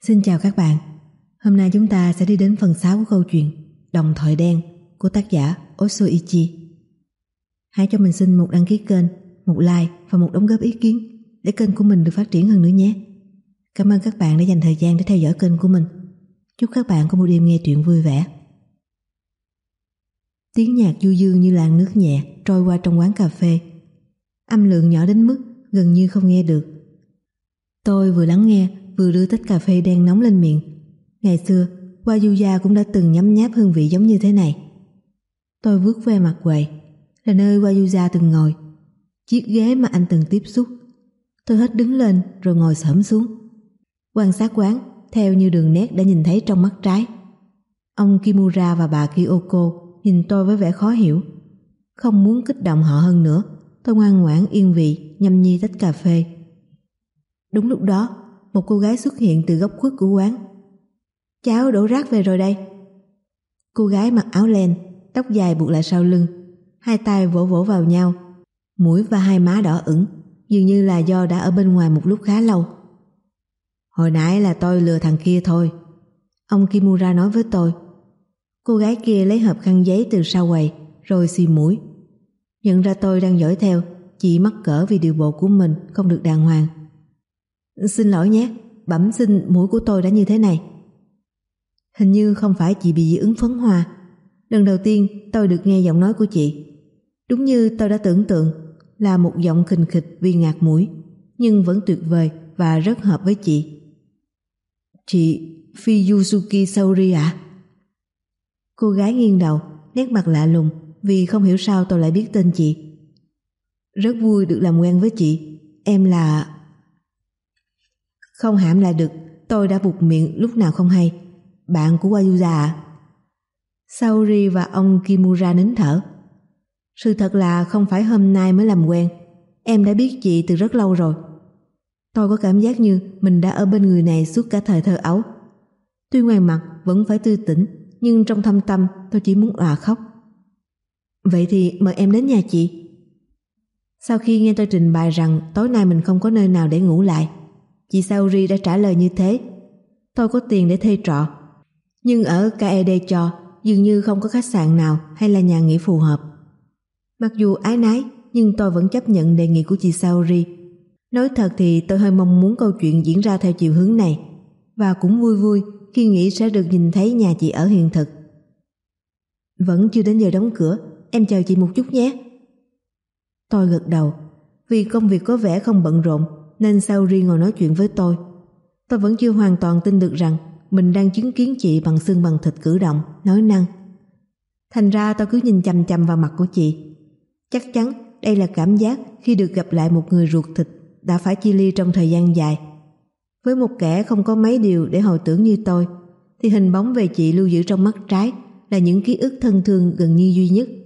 Xin chào các bạn. Hôm nay chúng ta sẽ đi đến phần 6 của câu chuyện Đồng Thoại Đen của tác giả Osoichi. Hãy cho mình xin một đăng ký kênh, một like và một đóng góp ý kiến để kênh của mình được phát triển hơn nữa nhé. Cảm ơn các bạn đã dành thời gian để theo dõi kênh của mình. Chúc các bạn có một đêm nghe truyện vui vẻ. Tiếng nhạc du dương như làn nước nhẹ trôi qua trong quán cà phê. Âm lượng nhỏ đến mức gần như không nghe được. Tôi vừa lắng nghe vừa đưa tách cà phê đen nóng lên miệng. Ngày xưa, Wayuya cũng đã từng nhấm nháp hương vị giống như thế này. Tôi vuốt ve mặt quầy, là nơi Wayuya từng ngồi, chiếc ghế mà anh từng tiếp xúc. Tôi hết đứng lên rồi ngồi xổm xuống, quan sát quán theo như đường nét đã nhìn thấy trong mắt trái. Ông Kimura và bà Kyoko nhìn tôi với vẻ khó hiểu. Không muốn kích động họ hơn nữa, tôi ngoan ngoãn yên vị nhâm nhi tách cà phê. Đúng lúc đó, một cô gái xuất hiện từ góc khuất của quán. "Cháu đổ rác về rồi đây." Cô gái mặc áo len, tóc dài buộc lại sau lưng, hai tay vỗ vỗ vào nhau, mũi và hai má đỏ ửng, dường như là do đã ở bên ngoài một lúc khá lâu. "Hồi nãy là tôi lừa thằng kia thôi," ông Kimura nói với tôi. Cô gái kia lấy hộp khăn giấy từ sau quầy rồi xì mũi. Nhận ra tôi đang dõi theo, chị mắc cỡ vì điệu bộ của mình không được đàng hoàng. "Xin lỗi nhé, bẩm sinh mũi của tôi đã như thế này." Hình như không phải chị bị dị ứng phấn hoa. Lần đầu tiên tôi được nghe giọng nói của chị. Đúng như tôi đã tưởng tượng, là một giọng khình khịch vì ngạt mũi, nhưng vẫn tuyệt vời và rất hợp với chị. "Chị Fuyusuki Saori ạ?" Cô gái nghiêng đầu, nét mặt lạ lùng vì không hiểu sao tôi lại biết tên chị. "Rất vui được làm quen với chị. Em là..." Không hãm lại được, tôi đã buột miệng lúc nào không hay. "Bạn của Wayuya ạ?" Saori và ông Kimura nín thở. "Sự thật là không phải hôm nay mới làm quen. Em đã biết chị từ rất lâu rồi." Tôi có cảm giác như mình đã ở bên người này suốt cả thời thơ ấu. Tuy ngoài mặt vẫn phải tươi tỉnh, nhưng trong thâm tâm tôi chỉ muốn òa khóc. "Vậy thì mời em đến nhà chị." Sau khi nghe tôi trình bày rằng tối nay mình không có nơi nào để ngủ lại, chị Saori đã trả lời như thế. Tôi có tiền để thuê trọ, nhưng ở Kaedecho dường như không có khách sạn nào hay là nhà nghỉ phù hợp. Mặc dù ái nái, nhưng tôi vẫn chấp nhận đề nghị của chị Saori. Nói thật thì tôi hơi mong muốn câu chuyện diễn ra theo chiều hướng này, và cũng vui vui khi nghĩ sẽ được nhìn thấy nhà chị ở hiện thực. "Vẫn chưa đến giờ đóng cửa, em chờ chị một chút nhé." Tôi gật đầu. Vì công việc có vẻ không bận rộn nên Saori ngồi nói chuyện với tôi. Tôi vẫn chưa hoàn toàn tin được rằng mình đang chứng kiến chị bằng xương bằng thịt cử động, nói năng. Thành ra tôi cứ nhìn chằm chằm vào mặt của chị. Chắc chắn đây là cảm giác khi được gặp lại một người ruột thịt đã phải chia ly trong thời gian dài. Với một kẻ không có mấy điều để hồi tưởng như tôi, thì hình bóng về chị lưu giữ trong mắt trái là những ký ức thân thương gần như duy nhất.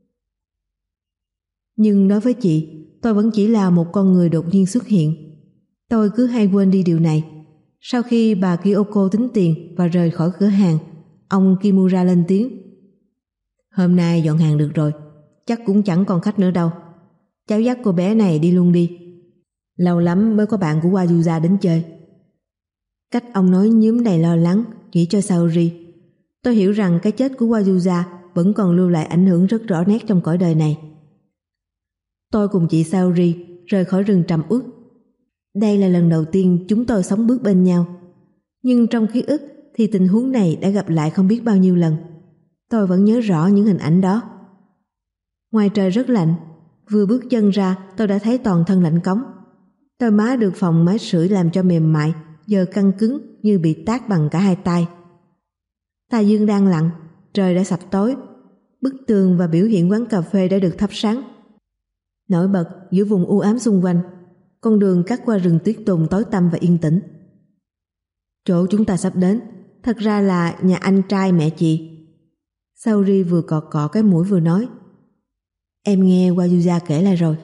Nhưng đối với chị, tôi vẫn chỉ là một con người đột nhiên xuất hiện. Tôi cứ hay quên đi điều này. Sau khi bà Kyoko tính tiền và rời khỏi cửa hàng, ông Kimura lên tiếng. "Hôm nay dọn hàng được rồi, chắc cũng chẳng còn khách nữa đâu. Cháu dắt cô bé này đi luôn đi. Lâu lắm mới có bạn của Wayuya đến chơi." Cách ông nói nhướm đầy lo lắng, nghĩ cho Saori. Tôi hiểu rằng cái chết của Wayuya vẫn còn lưu lại ảnh hưởng rất rõ nét trong cõi đời này. Tôi cùng chị Saori rời khỏi rừng trầm uất. Đây là lần đầu tiên chúng tôi sống bước bên nhau. Nhưng trong ký ức thì tình huống này đã gặp lại không biết bao nhiêu lần. Tôi vẫn nhớ rõ những hình ảnh đó. Ngoài trời rất lạnh, vừa bước chân ra tôi đã thấy toàn thân lạnh cống. Đôi má được phòng máy sưởi làm cho mềm mại, giờ căng cứng như bị tát bằng cả hai tay. Tà dương đang lặn, trời đã sập tối. Bức tường và biểu hiện quán cà phê đã được thắp sáng. Nổi bật giữa vùng u ám xung quanh, con đường cắt qua rừng tuyết tùng tối tăm và yên tĩnh. Chỗ chúng ta sắp đến thật ra là nhà anh trai mẹ chị. Saori vừa cọ cọ cái mũi vừa nói. Em nghe Wayuya kể lại rồi.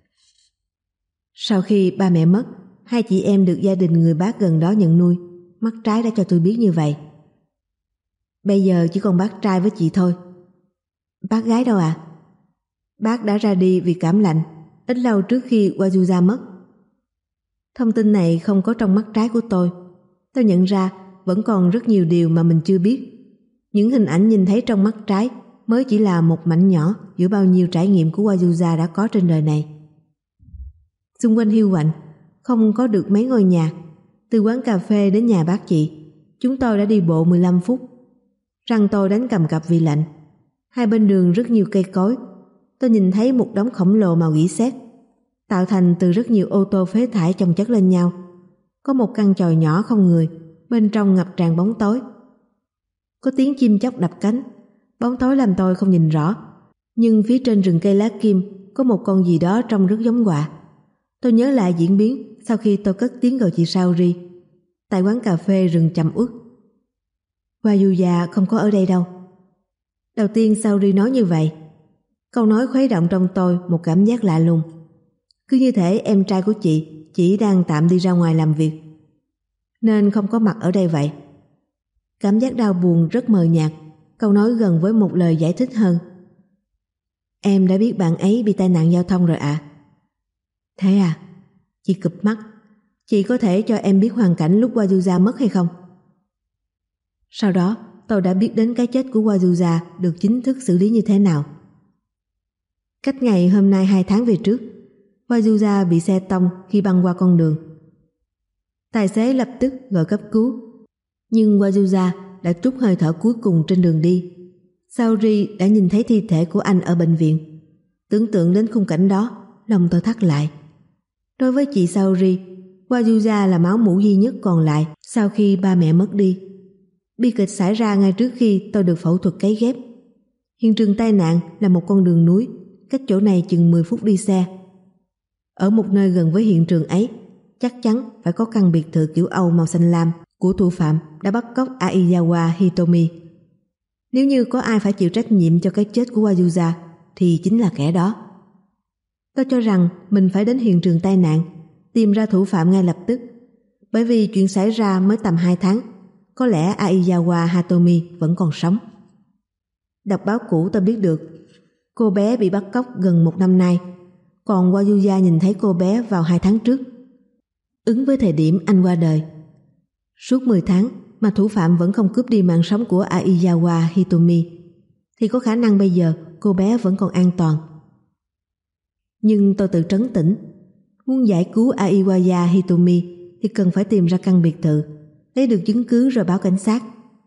Sau khi ba mẹ mất, hai chị em được gia đình người bác gần đó nhận nuôi. Mắt trái đã cho tôi biết như vậy. Bây giờ chỉ còn bác trai với chị thôi. Bác gái đâu ạ? Bác đã ra đi vì cảm lạnh ít lâu trước khi Wayuya mất. Thông tin này không có trong mắt trái của tôi. Tôi nhận ra vẫn còn rất nhiều điều mà mình chưa biết. Những hình ảnh nhìn thấy trong mắt trái mới chỉ là một mảnh nhỏ giữa bao nhiêu trải nghiệm của Wazuza đã có trên đời này. Xung quanh hiu quạnh, không có được mấy ngôi nhà. Từ quán cà phê đến nhà bác chị, chúng tôi đã đi bộ 15 phút. Răng tôi đánh cầm cập vì lạnh. Hai bên đường rất nhiều cây cối. Tôi nhìn thấy một đống khổng lồ màu gỉ sét, tạo thành từ rất nhiều ô tô phế thải chồng chất lên nhau. Có một căn chòi nhỏ không người, bên trong ngập tràn bóng tối. Có tiếng chim chóc đập cánh. Bóng tối làm tôi không nhìn rõ, nhưng phía trên rừng cây lá kim có một con gì đó trông rất giống quạ. Tôi nhớ lại diễn biến sau khi tôi cất tiếng gọi chị Saori tại quán cà phê rừng chậm uất. Wazuza không có ở đây đâu. Đầu tiên Saori nói như vậy. Câu nói khuấy động trong tôi một cảm giác lạ lùng. Cứ như thể em trai của chị chỉ đang tạm đi ra ngoài làm việc, nên không có mặt ở đây vậy. Cảm giác đau buồn rất mờ nhạt. Câu nói gần với một lời giải thích hơn. Em đã biết bạn ấy bị tai nạn giao thông rồi ạ. Thế à? Chị cụp mắt. Chị có thể cho em biết hoàn cảnh lúc Wazuza mất hay không? Sau đó tôi đã biết đến cái chết của Wazuza được chính thức xử lý như thế nào. Cách ngày hôm nay 2 tháng về trước, Wazuza bị xe tông khi băng qua con đường. Tài xế lập tức gọi cấp cứu, nhưng Wazuza đã trút hơi thở cuối cùng trên đường đi. Saori đã nhìn thấy thi thể của anh ở bệnh viện. Tưởng tượng đến khung cảnh đó, lòng tôi thắt lại. Đối với chị Saori, Wazuza là máu mủ duy nhất còn lại sau khi ba mẹ mất đi. Bi kịch xảy ra ngay trước khi tôi được phẫu thuật cấy ghép. Hiện trường tai nạn là một con đường núi, cách chỗ này chừng 10 phút đi xe. Ở một nơi gần với hiện trường ấy, chắc chắn phải có căn biệt thự kiểu Âu màu xanh lam của thủ phạm đã bắt cóc Aizawa Hitomi. Nếu như có ai phải chịu trách nhiệm cho cái chết của Wazuza thì chính là kẻ đó. Tôi cho rằng mình phải đến hiện trường tai nạn, tìm ra thủ phạm ngay lập tức. Bởi vì chuyện xảy ra mới tầm 2 tháng, có lẽ Aizawa Hitomi vẫn còn sống. Đọc báo cũ tôi biết được cô bé bị bắt cóc gần 1 năm nay, còn Wazuza nhìn thấy cô bé vào 2 tháng trước, ứng với thời điểm anh qua đời. Suốt 10 tháng mà thủ phạm vẫn không cướp đi mạng sống của Aizawa Hitomi, thì có khả năng bây giờ cô bé vẫn còn an toàn. Nhưng tôi tự trấn tĩnh. Muốn giải cứu Aizawa Hitomi thì cần phải tìm ra căn biệt thự, lấy được chứng cứ rồi báo cảnh sát.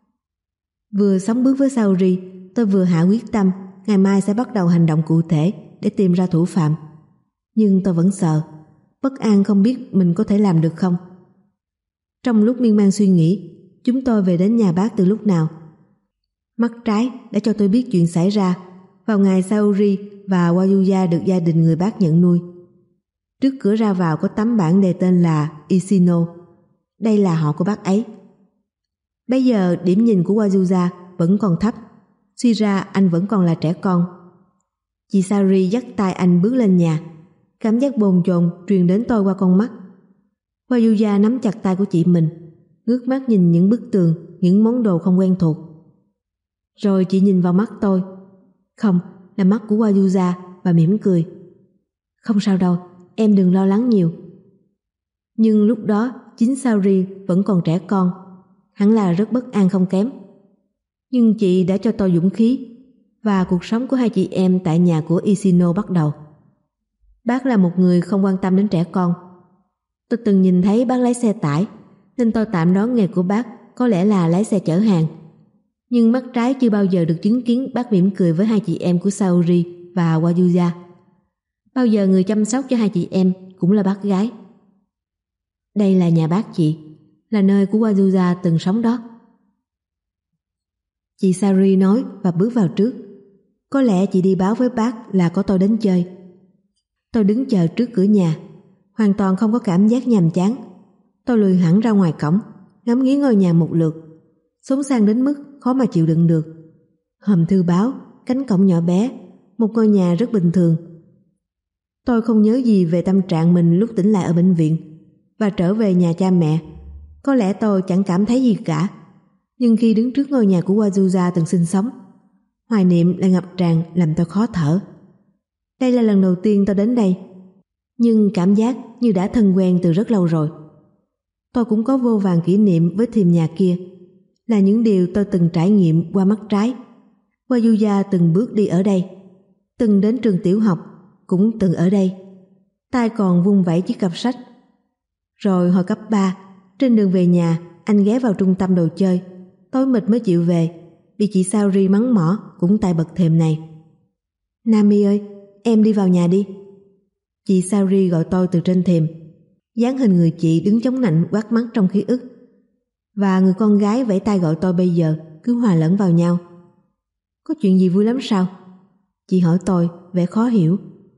Vừa sóng bước với Saori, tôi vừa hạ quyết tâm ngày mai sẽ bắt đầu hành động cụ thể để tìm ra thủ phạm. Nhưng tôi vẫn sợ, bất an không biết mình có thể làm được không. Trong lúc miên man suy nghĩ, chúng tôi về đến nhà bác từ lúc nào. Mắt trái đã cho tôi biết chuyện xảy ra vào ngày Saori và Wazuza được gia đình người bác nhận nuôi. Trước cửa ra vào có tấm bảng đề tên là Ishino. Đây là họ của bác ấy. Bây giờ điểm nhìn của Wazuza vẫn còn thấp, suy ra anh vẫn còn là trẻ con. Chị Saori dắt tay anh bước lên nhà. Cảm giác bồn chồn truyền đến tôi qua con mắt. Wazuza nắm chặt tay của chị mình, ngước mắt nhìn những bức tường, những món đồ không quen thuộc. Rồi chị nhìn vào mắt tôi, không, là mắt của Wazuza, và mỉm cười. Không sao đâu, em đừng lo lắng nhiều. Nhưng lúc đó chính Saori vẫn còn trẻ con, hẳn là rất bất an không kém. Nhưng chị đã cho tôi dũng khí, và cuộc sống của hai chị em tại nhà của Ishino bắt đầu. Bác là một người không quan tâm đến trẻ con. Tôi từng nhìn thấy bác lái xe tải, nên tôi tạm đoán nghề của bác có lẽ là lái xe chở hàng. Nhưng mắt trái chưa bao giờ được chứng kiến bác mỉm cười với hai chị em của Saori và Wazuza. Bao giờ người chăm sóc cho hai chị em cũng là bác gái. Đây là nhà bác chị, là nơi của Wazuza từng sống đó. Chị Saori nói và bước vào trước. Có lẽ chị đi báo với bác là có tôi đến chơi. Tôi đứng chờ trước cửa nhà, hoàn toàn không có cảm giác nhàm chán. Tôi lùi hẳn ra ngoài cổng, ngắm nghía ngôi nhà một lượt, xốn sang đến mức khó mà chịu đựng được. Hòm thư báo, cánh cổng nhỏ bé, một ngôi nhà rất bình thường. Tôi không nhớ gì về tâm trạng mình lúc tỉnh lại ở bệnh viện và trở về nhà cha mẹ. Có lẽ tôi chẳng cảm thấy gì cả. Nhưng khi đứng trước ngôi nhà của Wazuza từng sinh sống, hoài niệm lại ngập tràn làm tôi khó thở. Đây là lần đầu tiên tôi đến đây, nhưng cảm giác như đã thân quen từ rất lâu rồi. Tôi cũng có vô vàn kỷ niệm với thềm nhà kia, là những điều tôi từng trải nghiệm qua mắt trái. Wajuza từng bước đi ở đây, từng đến trường tiểu học, cũng từng ở đây. Tay còn vung vẩy chiếc cặp sách. Rồi hồi cấp 3, trên đường về nhà, anh ghé vào trung tâm đồ chơi, tối mịt mới chịu về, bị chị Saori mắng mỏ cũng tại bậc thềm này. Nami ơi, em đi vào nhà đi. Chị Saori gọi tôi từ trên thềm. Dáng hình người chị đứng chống nạnh quát mắt trong ký ức, và người con gái vẫy tay gọi tôi bây giờ cứ hòa lẫn vào nhau. Có chuyện gì vui lắm sao? Chị hỏi tôi, vẻ khó hiểu.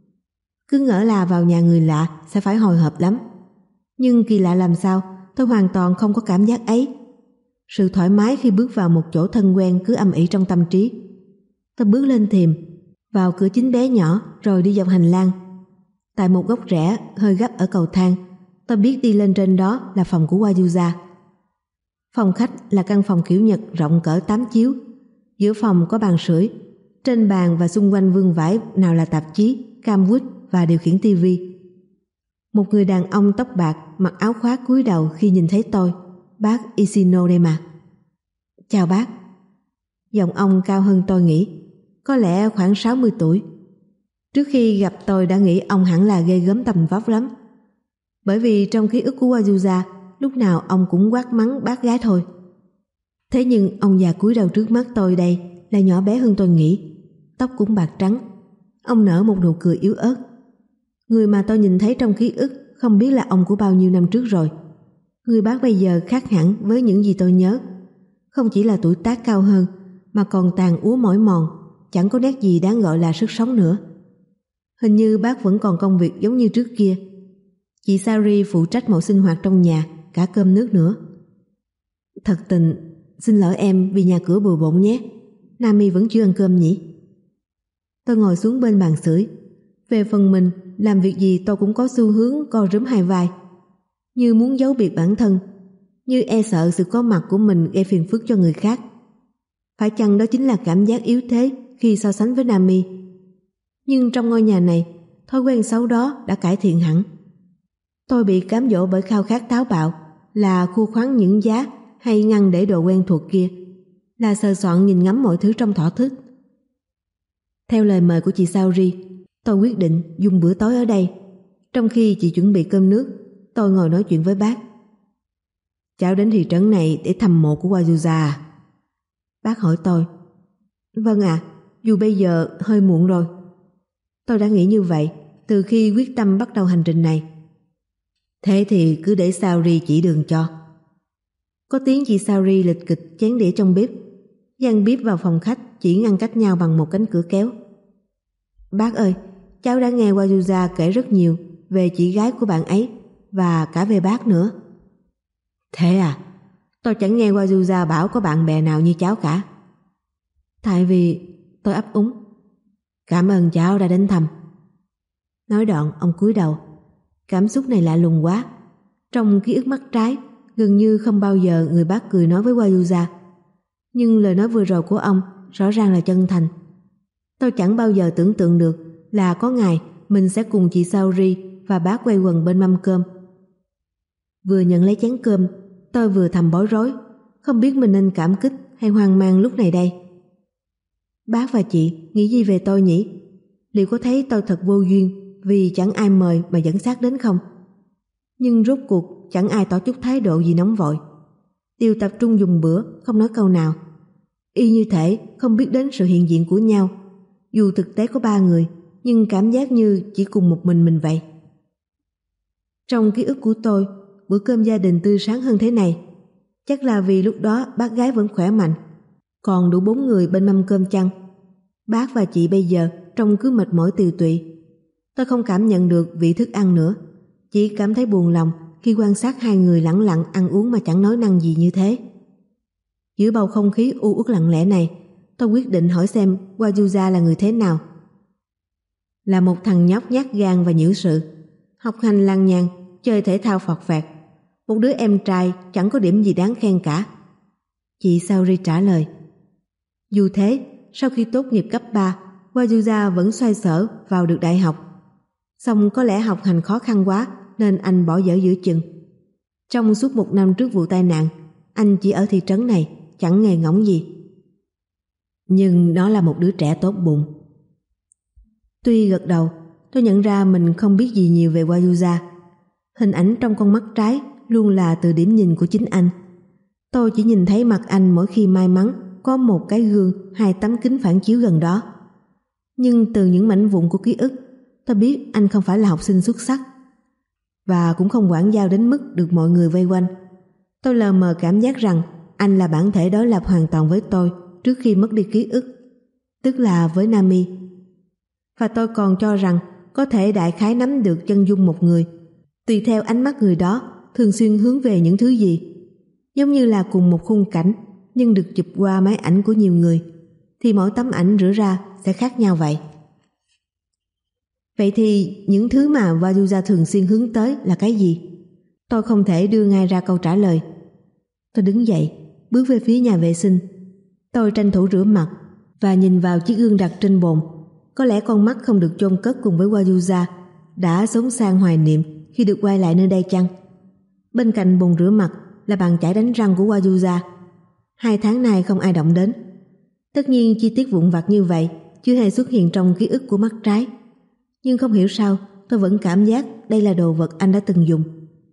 Cứ ngỡ là vào nhà người lạ sẽ phải hồi hộp lắm, nhưng kỳ lạ làm sao tôi hoàn toàn không có cảm giác ấy. Sự thoải mái khi bước vào một chỗ thân quen cứ âm ỉ trong tâm trí. Tôi bước lên thềm, vào cửa chính bé nhỏ, rồi đi dọc hành lang. Tại một góc rẽ hơi gấp ở cầu thang, tôi biết đi lên trên đó là phòng của Wajuza. Phòng khách là căn phòng kiểu Nhật rộng cỡ 8 chiếu. Giữa phòng có bàn sưởi, trên bàn và xung quanh vương vãi nào là tạp chí, cam quýt và điều khiển tivi. Một người đàn ông tóc bạc mặc áo khoác cúi đầu khi nhìn thấy tôi. Bác Ishino đây mà. Chào bác. Giọng ông cao hơn tôi nghĩ, có lẽ khoảng 60 tuổi. Trước khi gặp tôi đã nghĩ ông hẳn là ghê gớm tầm vóc lắm, bởi vì trong ký ức của Wajuza lúc nào ông cũng quát mắng bác gái thôi. Thế nhưng ông già cúi đầu trước mắt tôi đây là nhỏ bé hơn tôi nghĩ, tóc cũng bạc trắng. Ông nở một nụ cười yếu ớt. Người mà tôi nhìn thấy trong ký ức không biết là ông của bao nhiêu năm trước rồi. Người bác bây giờ khác hẳn với những gì tôi nhớ. Không chỉ là tuổi tác cao hơn, mà còn tàn úa mỏi mòn, chẳng có nét gì đáng gọi là sức sống nữa. Hình như bác vẫn còn công việc giống như trước kia. Chị Saori phụ trách mọi sinh hoạt trong nhà, cả cơm nước nữa. Thật tình, xin lỗi em vì nhà cửa bừa bộn nhé. Nami vẫn chưa ăn cơm nhỉ? Tôi ngồi xuống bên bàn sưởi. Về phần mình, làm việc gì tôi cũng có xu hướng co rúm hai vai, như muốn giấu biệt bản thân, như e sợ sự có mặt của mình gây phiền phức cho người khác. Phải chăng đó chính là cảm giác yếu thế khi so sánh với Nami? Nhưng trong ngôi nhà này, thói quen xấu đó đã cải thiện hẳn. Tôi bị cám dỗ bởi khao khát táo bạo, là khu khoáng những giá hay ngăn để đồ quen thuộc kia, là sờ soạn nhìn ngắm mọi thứ trong thỏa thức. Theo lời mời của chị Saori, tôi quyết định dùng bữa tối ở đây. Trong khi chị chuẩn bị cơm nước, tôi ngồi nói chuyện với bác. Cháu đến thị trấn này để thăm mộ của Wajuza à? Bác hỏi tôi. Vâng ạ, dù bây giờ hơi muộn rồi. Tôi đã nghĩ như vậy từ khi quyết tâm bắt đầu hành trình này. Thế thì cứ để Saori chỉ đường cho. Có tiếng chị Saori lịch kịch chén đĩa trong bếp. Gian bếp vào phòng khách chỉ ngăn cách nhau bằng một cánh cửa kéo. Bác ơi, cháu đã nghe Wajuza kể rất nhiều về chị gái của bạn ấy và cả về bác nữa. Thế à? Tôi chẳng nghe Wajuza bảo có bạn bè nào như cháu cả. Tại vì tôi ấp úng. Cảm ơn cháu đã đến thăm. Nói đoạn ông cúi đầu. Cảm xúc này lạ lùng quá. Trong ký ức mắt trái, gần như không bao giờ người bác cười nói với Wajuza. Nhưng lời nói vừa rồi của ông rõ ràng là chân thành. Tôi chẳng bao giờ tưởng tượng được là có ngày mình sẽ cùng chị Saori và bác quay quần bên mâm cơm. Vừa nhận lấy chén cơm, tôi vừa thầm bối rối, không biết mình nên cảm kích hay hoang mang lúc này đây. Bác và chị nghĩ gì về tôi nhỉ? Liệu có thấy tôi thật vô duyên vì chẳng ai mời mà dẫn xác đến không? Nhưng rốt cuộc chẳng ai tỏ chút thái độ gì nóng vội. Đều tập trung dùng bữa, không nói câu nào. Y như thể không biết đến sự hiện diện của nhau. Dù thực tế có 3 người, nhưng cảm giác như chỉ cùng một mình vậy. Trong ký ức của tôi, bữa cơm gia đình tươi sáng hơn thế này. Chắc là vì lúc đó bác gái vẫn khỏe mạnh, còn đủ 4 người bên mâm cơm chăng. Bác và chị bây giờ trông cứ mệt mỏi tiều tụy. Tôi không cảm nhận được vị thức ăn nữa, chỉ cảm thấy buồn lòng khi quan sát hai người lẳng lặng ăn uống mà chẳng nói năng gì như thế. Giữa bầu không khí u uất lặng lẽ này, tôi quyết định hỏi xem Wajuza là người thế nào. Là một thằng nhóc nhát gan và nhiễu sự, học hành lăng nhăng, chơi thể thao phọt phẹt, một đứa em trai chẳng có điểm gì đáng khen cả. Chị Saori trả lời. Dù thế, sau khi tốt nghiệp cấp 3, Wajuza vẫn xoay sở vào được đại học. Song có lẽ học hành khó khăn quá nên anh bỏ dở giữa chừng. Trong suốt 1 năm trước vụ tai nạn, anh chỉ ở thị trấn này, chẳng nghề ngỗng gì. Nhưng nó là một đứa trẻ tốt bụng. Tuy gật đầu, tôi nhận ra mình không biết gì nhiều về Wajuza. Hình ảnh trong con mắt trái luôn là từ điểm nhìn của chính anh. Tôi chỉ nhìn thấy mặt anh mỗi khi may mắn có một cái gương, 2 tấm kính phản chiếu gần đó. Nhưng từ những mảnh vụn của ký ức, tôi biết anh không phải là học sinh xuất sắc và cũng không quảng giao đến mức được mọi người vây quanh. Tôi lờ mờ cảm giác rằng anh là bản thể đối lập hoàn toàn với tôi trước khi mất đi ký ức, tức là với Nami. Và tôi còn cho rằng có thể đại khái nắm được chân dung một người, tùy theo ánh mắt người đó thường xuyên hướng về những thứ gì. Giống như là cùng một khung cảnh nhưng được chụp qua máy ảnh của nhiều người, thì mỗi tấm ảnh rửa ra sẽ khác nhau vậy. Vậy thì những thứ mà Wajuza thường xuyên hướng tới là cái gì? Tôi không thể đưa ngay ra câu trả lời. Tôi đứng dậy, bước về phía nhà vệ sinh. Tôi tranh thủ rửa mặt và nhìn vào chiếc gương đặt trên bồn. Có lẽ con mắt không được chôn cất cùng với Wajuza đã sống sang hoài niệm khi được quay lại nơi đây chăng? Bên cạnh bồn rửa mặt là bàn chải đánh răng của Wajuza. 2 tháng nay không ai động đến. Tất nhiên chi tiết vụn vặt như vậy chưa hề xuất hiện trong ký ức của mắt trái. Nhưng không hiểu sao tôi vẫn cảm giác đây là đồ vật anh đã từng dùng.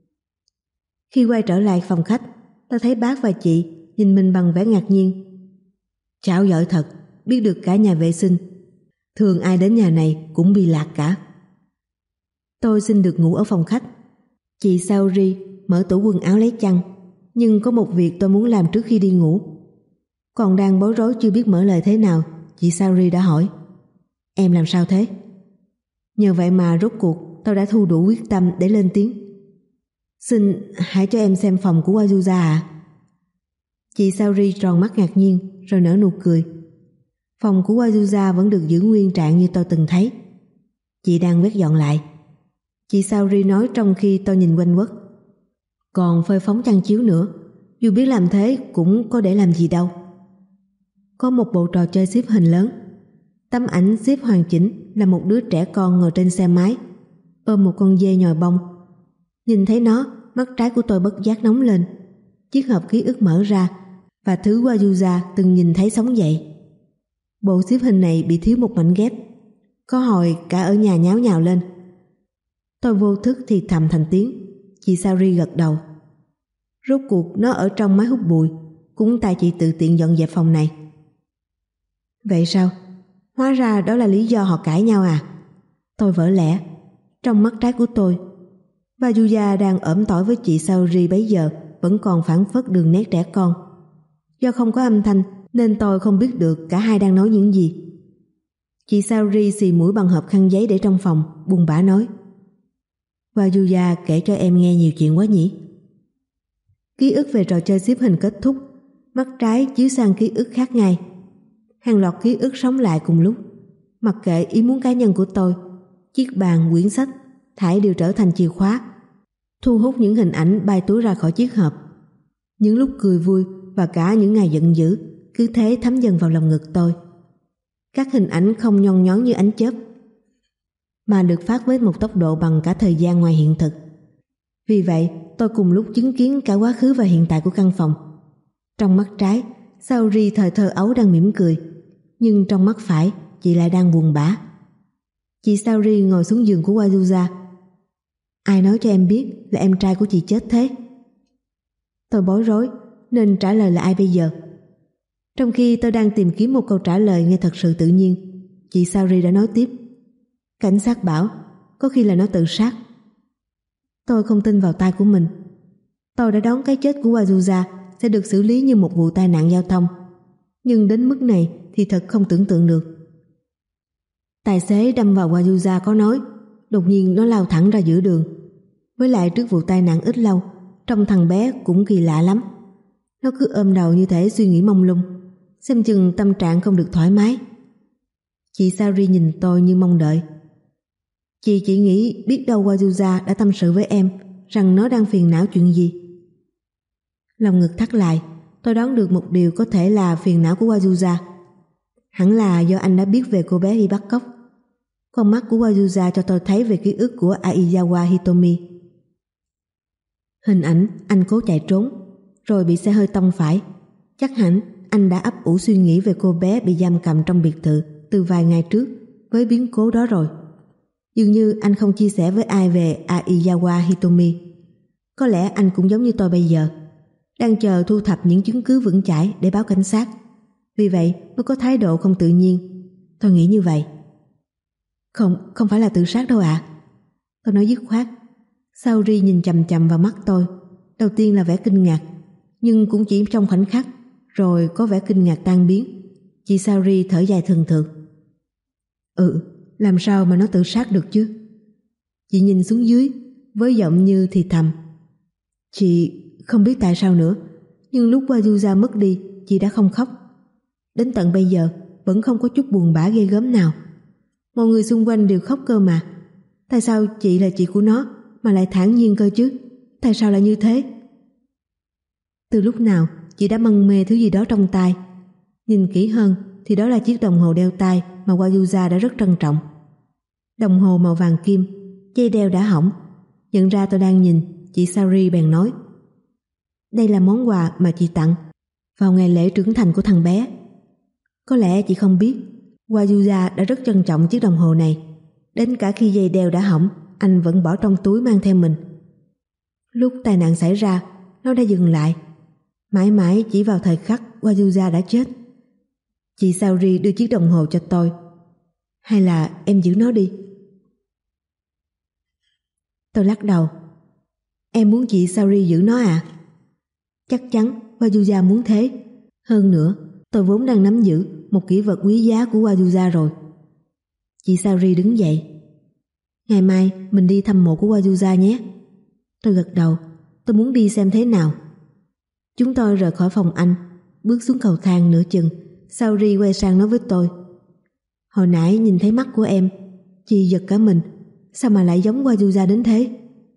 Khi quay trở lại phòng khách, tôi thấy bác và chị nhìn mình bằng vẻ ngạc nhiên. Cháu giỏi thật, biết được cả nhà vệ sinh. Thường ai đến nhà này cũng bị lạc cả. Tôi xin được ngủ ở phòng khách. Chị Saori mở tủ quần áo lấy chăn, nhưng có một việc tôi muốn làm trước khi đi ngủ. Còn đang bối rối chưa biết mở lời thế nào, chị Saori đã hỏi: Em làm sao thế? Nhờ vậy mà rốt cuộc tôi đã thu đủ quyết tâm để lên tiếng. Xin hãy cho em xem phòng của Wajuza ạ. Chị Saori tròn mắt ngạc nhiên rồi nở nụ cười. Phòng của Wajuza vẫn được giữ nguyên trạng như tôi từng thấy. Chị đang quét dọn lại, chị Saori nói trong khi tôi nhìn quanh quất. Còn phơi phóng chăn chiếu nữa, dù biết làm thế cũng có để làm gì đâu. Có một bộ trò chơi xếp hình lớn. Tấm ảnh xếp hoàn chỉnh là một đứa trẻ con ngồi trên xe máy, ôm một con dê nhồi bông. Nhìn thấy nó, mắt trái của tôi bất giác nóng lên. Chiếc hộp ký ức mở ra và thứ Wajuza từng nhìn thấy sống dậy. Bộ xếp hình này bị thiếu một mảnh ghép. Có hồi cả ở nhà nháo nhào lên. Tôi vô thức thì thầm thành tiếng. Chị Saori gật đầu. Rốt cuộc nó ở trong máy hút bụi, cũng tại chị tự tiện dọn dẹp phòng này. Vậy sao? Hóa ra đó là lý do họ cãi nhau à? Tôi vỡ lẽ. Trong mắt trái của tôi, Wajuza đang ỡm tỏi với chị Saori bấy giờ vẫn còn phảng phất đường nét trẻ con. Do không có âm thanh nên tôi không biết được cả hai đang nói những gì. Chị Saori xì mũi bằng hộp khăn giấy để trong phòng, buồn bã nói: Wajuza kể cho em nghe nhiều chuyện quá nhỉ. Ký ức về trò chơi xếp hình kết thúc, mắt trái chiếu sang ký ức khác ngay. Hàng loạt ký ức sống lại cùng lúc. Mặc kệ ý muốn cá nhân của tôi, chiếc bàn, quyển sách, thảy đều trở thành chìa khóa, thu hút những hình ảnh bay túa ra khỏi chiếc hộp. Những lúc cười vui và cả những ngày giận dữ cứ thế thấm dần vào lòng ngực tôi. Các hình ảnh không nhon nhón như ánh chớp, mà được phát với một tốc độ bằng cả thời gian ngoài hiện thực. Vì vậy, tôi cùng lúc chứng kiến cả quá khứ và hiện tại của căn phòng. Trong mắt trái, Saori thời thơ ấu đang mỉm cười, nhưng trong mắt phải, chị lại đang buồn bã. Chị Saori ngồi xuống giường của Wajuza. Ai nói cho em biết là em trai của chị chết thế? Tôi bối rối, nên trả lời là ai bây giờ? Trong khi tôi đang tìm kiếm một câu trả lời nghe thật sự tự nhiên, chị Saori đã nói tiếp: Cảnh sát bảo có khi là nó tự sát. Tôi không tin vào tai của mình. Tôi đã đoán cái chết của Wajuza sẽ được xử lý như một vụ tai nạn giao thông, nhưng đến mức này thì thật không tưởng tượng được. Tài xế đâm vào Wajuza có nói, đột nhiên nó lao thẳng ra giữa đường. Với lại trước vụ tai nạn ít lâu, trông thằng bé cũng kỳ lạ lắm. Nó cứ ôm đầu như thể suy nghĩ mông lung, xem chừng tâm trạng không được thoải mái. Chị Saori nhìn tôi như mong đợi. Chị chỉ nghĩ biết đâu Wajuza đã tâm sự với em rằng nó đang phiền não chuyện gì. Lòng ngực thắt lại, tôi đoán được một điều có thể là phiền não của Wajuza. Hẳn là do anh đã biết về cô bé bị bắt cóc. Con mắt của Wajuza cho tôi thấy về ký ức của Aizawa Hitomi. Hình ảnh anh cố chạy trốn, rồi bị xe hơi tông phải. Chắc hẳn anh đã ấp ủ suy nghĩ về cô bé bị giam cầm trong biệt thự từ vài ngày trước với biến cố đó rồi. Dường như anh không chia sẻ với ai về Aizawa Hitomi. Có lẽ anh cũng giống như tôi bây giờ, đang chờ thu thập những chứng cứ vững chãi để báo cảnh sát. Vì vậy mới có thái độ không tự nhiên. Tôi nghĩ như vậy. Không phải là tự sát đâu ạ. Tôi nói dứt khoát. Saori nhìn chằm chằm vào mắt tôi. Đầu tiên là vẻ kinh ngạc, nhưng cũng chỉ trong khoảnh khắc, rồi có vẻ kinh ngạc tan biến. Chị Saori thở dài thường thượt. Làm sao mà nó tự sát được chứ? Chị nhìn xuống dưới với giọng như thì thầm. Chị không biết tại sao nữa, nhưng lúc Wazuza mất đi, chị đã không khóc. Đến tận bây giờ vẫn không có chút buồn bã ghê gớm nào. Mọi người xung quanh đều khóc cơ mà. Tại sao chị là chị của nó mà lại thản nhiên cơ chứ? Tại sao lại như thế? Từ lúc nào chị đã mân mê thứ gì đó trong tay? Nhìn kỹ hơn thì đó là chiếc đồng hồ đeo tay mà Wazuza đã rất trân trọng. Đồng hồ màu vàng kim, dây đeo đã hỏng. Nhận ra tôi đang nhìn, chị Saori bèn nói: đây là món quà mà chị tặng vào ngày lễ trưởng thành của thằng bé. Có lẽ chị không biết, Wazuza đã rất trân trọng chiếc đồng hồ này. Đến cả khi dây đeo đã hỏng, anh vẫn bỏ trong túi mang theo mình. Lúc tai nạn xảy ra, nó đã dừng lại. Mãi mãi chỉ vào thời khắc Wazuza đã chết. Chị Saori đưa chiếc đồng hồ cho tôi. Hay là em giữ nó đi? Tôi lắc đầu. Em muốn chị Saori giữ nó à? Chắc chắn Wazuza muốn thế. Hơn nữa, tôi vốn đang nắm giữ một kỷ vật quý giá của Wazuza rồi. Chị Saori đứng dậy. Ngày mai mình đi thăm mộ của Wazuza nhé. Tôi gật đầu. Tôi muốn đi xem thế nào. Chúng tôi rời khỏi phòng anh, bước xuống cầu thang nửa chừng. Saori quay sang nói với tôi: hồi nãy nhìn thấy mắt của em, chị giật cả mình. Sao mà lại giống Wazuza đến thế?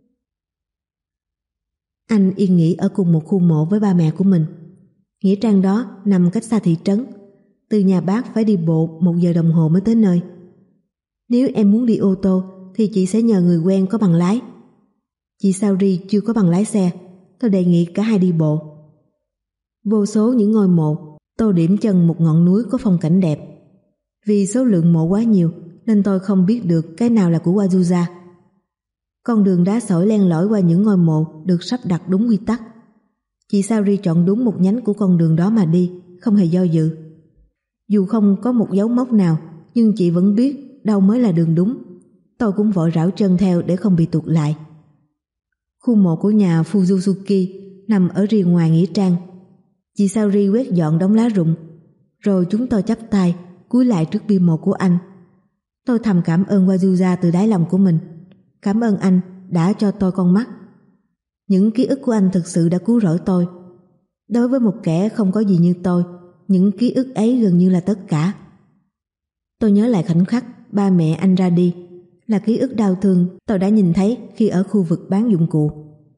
Anh yên nghỉ ở cùng một khu mộ với ba mẹ của mình. Nghĩa trang đó nằm cách xa thị trấn. Từ nhà bác phải đi bộ 1 giờ đồng hồ mới tới nơi. Nếu em muốn đi ô tô thì chị sẽ nhờ người quen có bằng lái. Chị Saori chưa có bằng lái xe. Tôi đề nghị cả hai đi bộ. Vô số những ngôi mộ tô điểm chân một ngọn núi có phong cảnh đẹp. Vì số lượng mộ quá nhiều nên tôi không biết được cái nào là của Wazuza. Con đường đá sỏi len lỏi qua những ngôi mộ được sắp đặt đúng quy tắc. Chị Saori chọn đúng một nhánh của con đường đó mà đi, không hề do dự. Dù không có một dấu mốc nào, nhưng chị vẫn biết đâu mới là đường đúng. Tôi cũng vội rảo chân theo để không bị tụt lại. Khu mộ của nhà Fujitsuki nằm ở rìa ngoài nghĩa trang. Chị Saori quét dọn đống lá rụng, rồi chúng tôi chắp tay cúi lại trước bia mộ của anh. Tôi thầm cảm ơn Wazuza từ đáy lòng của mình. Cảm ơn anh đã cho tôi con mắt. Những ký ức của anh thực sự đã cứu rỗi tôi. Đối với một kẻ không có gì như tôi, những ký ức ấy gần như là tất cả. Tôi nhớ lại khoảnh khắc ba mẹ anh ra đi, là ký ức đau thương tôi đã nhìn thấy khi ở khu vực bán dụng cụ.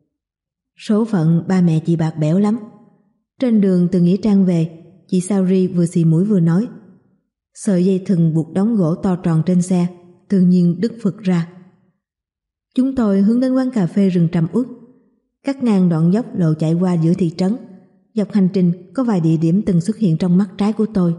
Số phận ba mẹ chị bạc bẽo lắm. Trên đường từ nghĩa trang về, chị Saori vừa xì mũi vừa nói: sợi dây thừng buộc đống gỗ to tròn trên xe tự nhiên đứt phực ra. Chúng tôi hướng đến quán cà phê rừng trầm uất, cắt ngang đoạn dốc lộ chạy qua giữa thị trấn. Dọc hành trình có vài địa điểm từng xuất hiện trong mắt trái của tôi.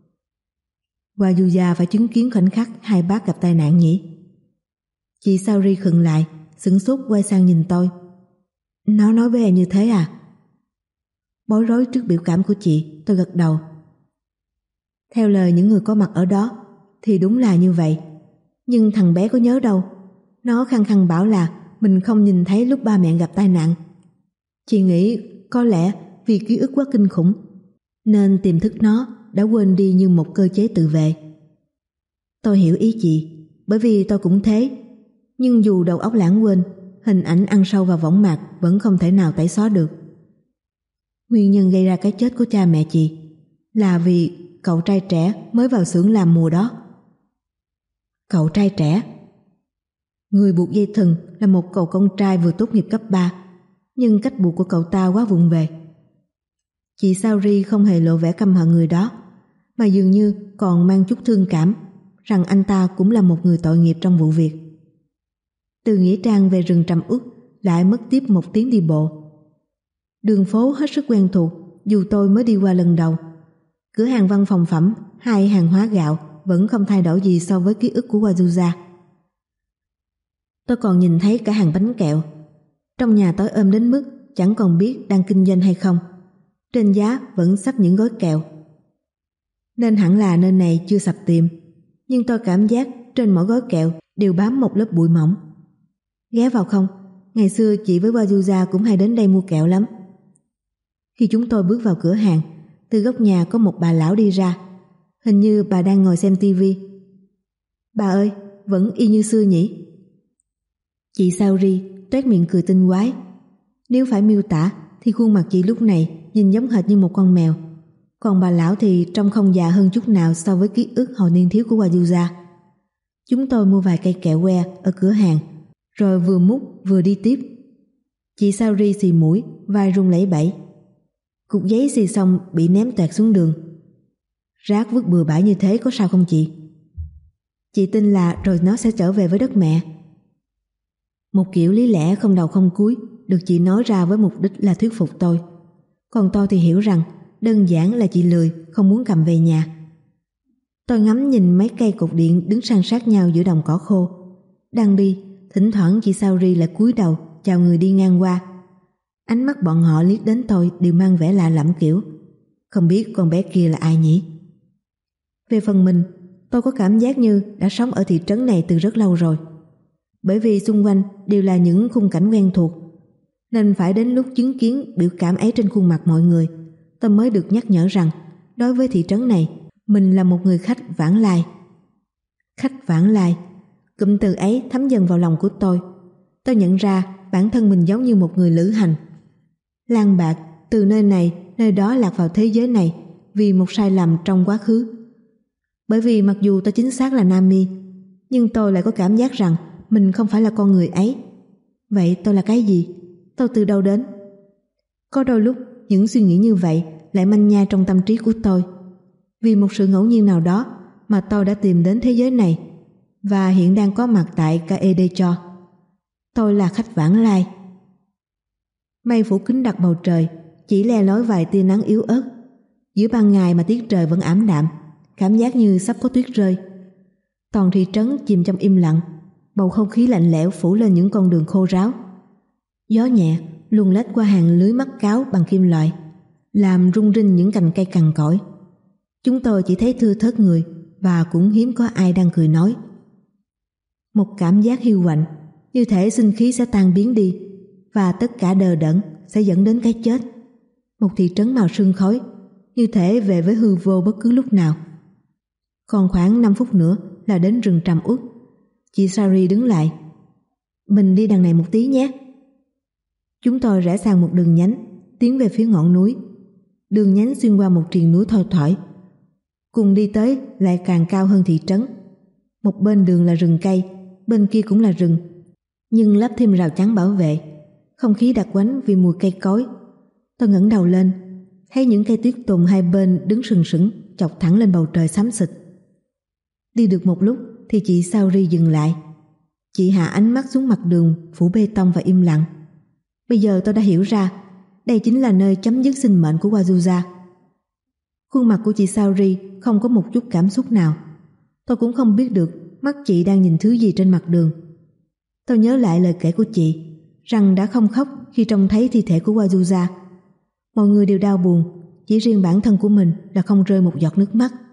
Wazuza phải chứng kiến khoảnh khắc hai bác gặp tai nạn nhỉ? Chị Saori khựng lại, sửng sốt quay sang nhìn tôi. Nó nói với em như thế à? Bối rối trước biểu cảm của chị, tôi gật đầu. Theo lời những người có mặt ở đó thì đúng là như vậy. Nhưng thằng bé có nhớ đâu. Nó khăng khăng bảo là mình không nhìn thấy lúc ba mẹ gặp tai nạn. Chị nghĩ có lẽ vì ký ức quá kinh khủng nên tiềm thức nó đã quên đi như một cơ chế tự vệ. Tôi hiểu ý chị, bởi vì tôi cũng thế. Nhưng dù đầu óc lãng quên, hình ảnh ăn sâu vào võng mạc vẫn không thể nào tẩy xóa được. Nguyên nhân gây ra cái chết của cha mẹ chị là vì cậu trai trẻ mới vào xưởng làm mùa đó. Cậu trai trẻ? Người buộc dây thừng là một cậu con trai vừa tốt nghiệp cấp 3, nhưng cách buộc của cậu ta quá vụng về. Chị Saori không hề lộ vẻ căm hận người đó, mà dường như còn mang chút thương cảm rằng anh ta cũng là một người tội nghiệp trong vụ việc. Từ nghĩa trang về rừng trầm uất, lại mất tiếp 1 tiếng đi bộ. Đường phố hết sức quen thuộc dù tôi mới đi qua lần đầu. Cửa hàng văn phòng phẩm hay hàng hóa gạo vẫn không thay đổi gì so với ký ức của Wazuza. Tôi còn nhìn thấy cả hàng bánh kẹo. Trong nhà tối ôm đến mức chẳng còn biết đang kinh doanh hay không. Trên giá vẫn sắp những gói kẹo. Nên hẳn là nơi này chưa sập tiệm, nhưng tôi cảm giác trên mỗi gói kẹo đều bám một lớp bụi mỏng. Ghé vào không? Ngày xưa chị với Wazuza cũng hay đến đây mua kẹo lắm. Khi chúng tôi bước vào cửa hàng, từ góc nhà có một bà lão đi ra. Hình như bà đang ngồi xem tivi. Bà ơi, vẫn y như xưa nhỉ? Chị Saori toét miệng cười tinh quái. Nếu phải miêu tả thì khuôn mặt chị lúc này nhìn giống hệt như một con mèo. Còn bà lão thì trông không già hơn chút nào so với ký ức hồi niên thiếu của Wazuza. Chúng tôi mua vài cây kẹo que ở cửa hàng, rồi vừa múc vừa đi tiếp. Chị Saori xì mũi, vai run lẩy bẩy. Cục giấy xì xong bị ném toẹt xuống đường. Rác vứt bừa bãi như thế có sao không chị? Chị tin là rồi nó sẽ trở về với đất mẹ. Một kiểu lý lẽ không đầu không cuối được chị nói ra với mục đích là thuyết phục tôi. Còn tôi thì hiểu rằng đơn giản là chị lười, không muốn cầm về nhà. Tôi ngắm nhìn mấy cây cột điện đứng san sát nhau giữa đồng cỏ khô. Đang đi, thỉnh thoảng chị Saori lại cúi đầu chào người đi ngang qua. Ánh mắt bọn họ liếc đến tôi đều mang vẻ lạ lẫm kiểu không biết con bé kia là ai nhỉ. Về phần mình, tôi có cảm giác như đã sống ở thị trấn này từ rất lâu rồi. Bởi vì xung quanh đều là những khung cảnh quen thuộc, nên phải đến lúc chứng kiến biểu cảm ấy trên khuôn mặt mọi người, tôi mới được nhắc nhở rằng đối với thị trấn này, mình là một người khách vãng lai. Khách vãng lai, cụm từ ấy thấm dần vào lòng của tôi. Tôi nhận ra bản thân mình giống như một người lữ hành, lang bạt từ nơi này nơi đó lạc vào thế giới này vì một sai lầm trong quá khứ. Bởi vì mặc dù tôi chính xác là Nami, nhưng tôi lại có cảm giác rằng mình không phải là con người ấy. Vậy tôi là cái gì? Tôi từ đâu đến? Có đôi lúc những suy nghĩ như vậy lại manh nha trong tâm trí của tôi. Vì một sự ngẫu nhiên nào đó mà tôi đã tìm đến thế giới này và hiện đang có mặt tại Kaedecho. Tôi là khách vãng lai. Mây phủ kín đặc bầu trời, chỉ le lói vài tia nắng yếu ớt. Giữa ban ngày mà tiết trời vẫn ảm đạm, cảm giác như sắp có tuyết rơi. Toàn thị trấn chìm trong im lặng, bầu không khí lạnh lẽo phủ lên những con đường khô ráo. Gió nhẹ luồn lách qua hàng lưới mắt cáo bằng kim loại, làm rung rinh những cành cây cằn cỗi. Chúng tôi chỉ thấy thưa thớt người và cũng hiếm có ai đang cười nói. Một cảm giác hiu quạnh, như thể sinh khí sẽ tan biến đi và tất cả đờ đẫn sẽ dẫn đến cái chết. Một thị trấn màu sương khói, như thể về với hư vô bất cứ lúc nào. Còn khoảng 5 phút nữa là đến rừng trầm uất. Chị Sari đứng lại. Mình đi đằng này một tí nhé. Chúng tôi rẽ sang một đường nhánh, tiến về phía ngọn núi. Đường nhánh xuyên qua một triền núi thoi thóp. Cùng đi tới lại càng cao hơn thị trấn. Một bên đường là rừng cây, bên kia cũng là rừng, nhưng lắp thêm rào chắn bảo vệ. Không khí đặc quánh vì mùi cây cối. Tôi ngẩng đầu lên, thấy những cây tuyết tùng hai bên đứng sừng sững chọc thẳng lên bầu trời xám xịt. Đi được một lúc thì chị Saori dừng lại. Chị hạ ánh mắt xuống mặt đường phủ bê tông và im lặng. Bây giờ tôi đã hiểu ra, đây chính là nơi chấm dứt sinh mệnh của Wazuza. Khuôn mặt của chị Saori không có một chút cảm xúc nào. Tôi cũng không biết được mắt chị đang nhìn thứ gì trên mặt đường. Tôi nhớ lại lời kể của chị, rằng đã không khóc khi trông thấy thi thể của Wazuza. Mọi người đều đau buồn, chỉ riêng bản thân của mình là không rơi một giọt nước mắt.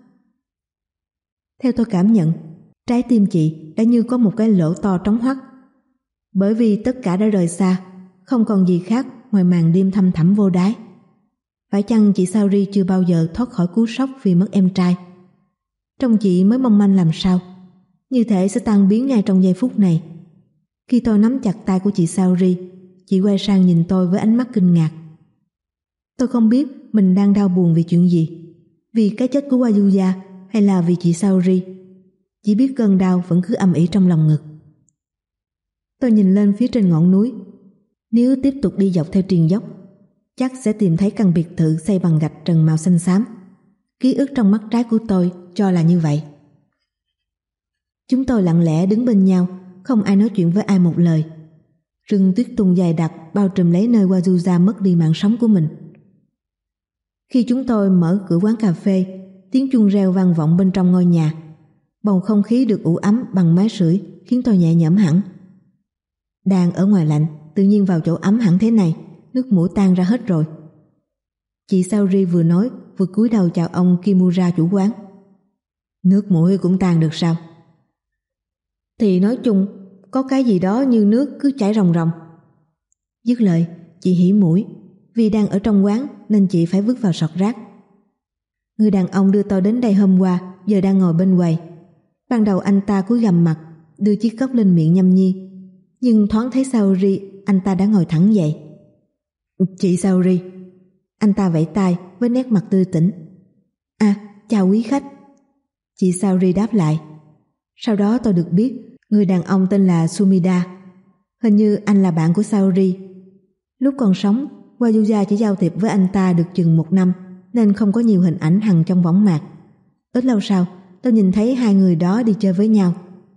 Theo tôi cảm nhận, trái tim chị đã như có một cái lỗ to trống hoắt. Bởi vì tất cả đã rời xa, không còn gì khác ngoài màn đêm thăm thẳm vô đáy. Phải chăng chị Saori chưa bao giờ thoát khỏi cú sốc vì mất em trai? Trông chị mới mong manh làm sao, như thể sẽ tan biến ngay trong giây phút này. Khi tôi nắm chặt tay của chị Saori, chị quay sang nhìn tôi với ánh mắt kinh ngạc. Tôi không biết mình đang đau buồn vì chuyện gì, vì cái chết của Wazuza hay là vì chị Saori. Chỉ biết cơn đau vẫn cứ ầm ĩ trong lòng ngực. Tôi nhìn lên phía trên ngọn núi. Nếu tiếp tục đi dọc theo triền dốc, chắc sẽ tìm thấy căn biệt thự xây bằng gạch trần màu xanh xám. Ký ức trong mắt trái của tôi cho là như vậy. Chúng tôi lặng lẽ đứng bên nhau, không ai nói chuyện với ai một lời. Rừng tuyết tùng dày đặc bao trùm lấy nơi Wazuza mất đi mạng sống của mình. Khi chúng tôi mở cửa quán cà phê, tiếng chuông reo vang vọng bên trong ngôi nhà. Bầu không khí được ủ ấm bằng mái sưởi khiến tôi nhẹ nhõm hẳn. Đang ở ngoài lạnh, tự nhiên vào chỗ ấm hẳn thế này, nước mũi tan ra hết rồi. Chị Saori vừa nói vừa cúi đầu chào ông Kimura chủ quán. Nước mũi cũng tan được sao? Thì nói chung, có cái gì đó như nước cứ chảy ròng ròng. Dứt lời, chị hỉ mũi. Vì đang ở trong quán nên chị phải vứt vào sọt rác. Người đàn ông đưa tôi đến đây hôm qua giờ đang ngồi bên quầy. Ban đầu anh ta cúi gằm mặt, đưa chiếc cốc lên miệng nhâm nhi. Nhưng thoáng thấy Saori, anh ta đã ngồi thẳng dậy. Chị Saori. Anh ta vẫy tay với nét mặt tươi tỉnh. Chào quý khách. Chị Saori đáp lại. Sau đó tôi được biết người đàn ông tên là Sumida. Hình như anh là bạn của Saori. Lúc còn sống, Wazuya chỉ giao thiệp với anh ta được chừng 1 năm nên không có nhiều hình ảnh hằn trong võng mạc. Ít lâu sau, tôi nhìn thấy hai người đó đi chơi với nhau.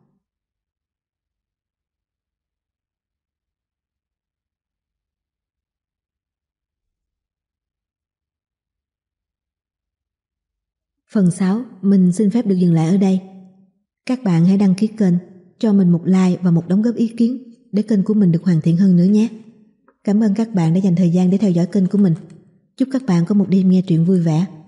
Phần 6, mình xin phép được dừng lại ở đây. Các bạn hãy đăng ký kênh, cho mình một like và một đóng góp ý kiến để kênh của mình được hoàn thiện hơn nữa nhé. Cảm ơn các bạn đã dành thời gian để theo dõi kênh của mình. Chúc các bạn có một đêm nghe truyện vui vẻ.